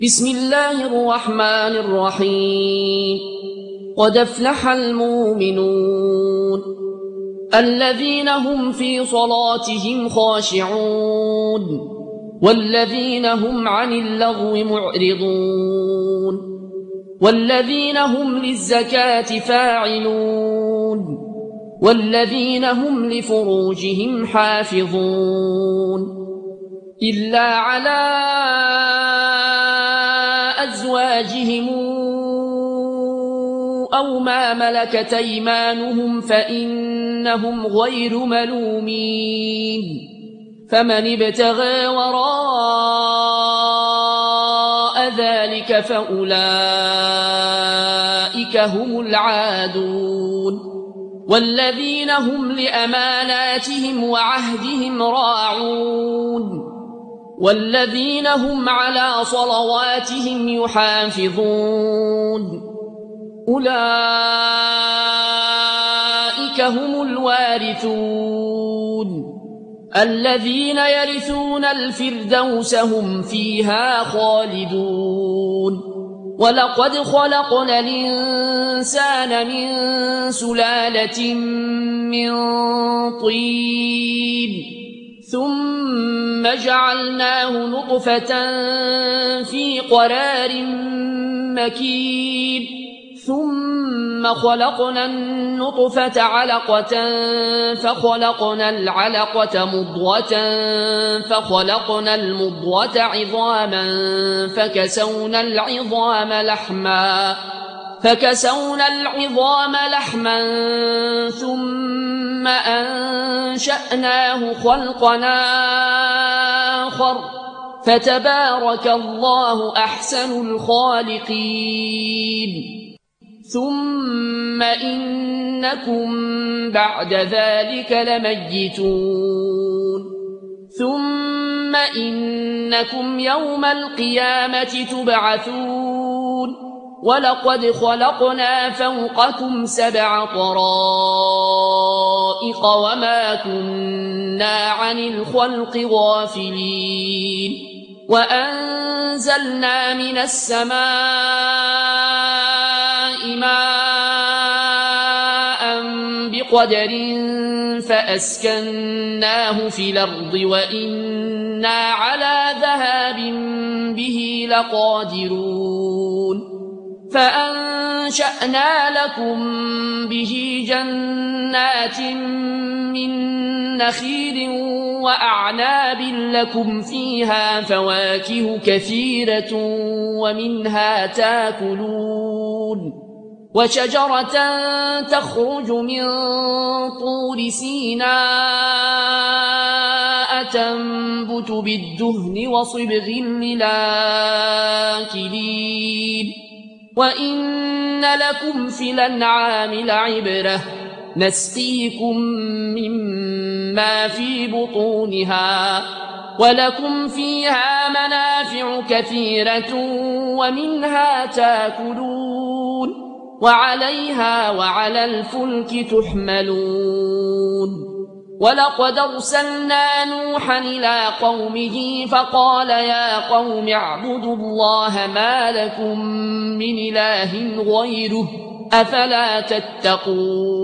بسم الله الرحمن الرحيم. قد أفلح المؤمنون الذين هم في صلاتهم خاشعون والذين هم عن اللغو معرضون والذين هم للزكاة فاعلون والذين هم لفروجهم حافظون إلا على أزواجهم أو ما ملكت أيمانهم فإنهم غير ملومين، فمن ابتغى وراء ذلك فأولئك هم العادون، والذين هم لأماناتهم وعهدهم راعون والذين هم على صلواتهم يحافظون. أولئك هم الوارثون الذين يرثون الفردوس هم فيها خالدون. ولقد خلقنا الإنسان من سلالة من طين ثم جعلناه نطفة في قرار مكين ثم خلقنا النطفة علقة فخلقنا العلقة مضغة فخلقنا المضغة عظاما فكسونا العظام لحما ثم أنشأناه خلقا آخر فتبارك الله أحسن الخالقين. ثم إنكم بعد ذلك لميتون ثم إنكم يوم القيامة تبعثون. ولقد خلقنا فوقكم 7 طرائق وما كنا عن الخلق غافلين. وأنزلنا من السماء ماء بقدر فأسكناه في الأرض وإنا على ذهاب به لقادرون. فأنشأنا لكم به جنات من نخيل وأعناب لكم فيها فواكه كثيرة ومنها تاكلون. وشجرة تخرج من طور سيناء تنبت بالدهن وصبغ للآكلين. وإن لكم في الأنعام لعبرة نسقيكم مما في بطونها ولكم فيها منافع كثيرة ومنها تاكلون وعليها وعلى الفلك تحملون. ولقد أرسلنا نوحا إلى قومه فقال يا قوم اعبدوا الله ما لكم من إله غيره أفلا تتقون.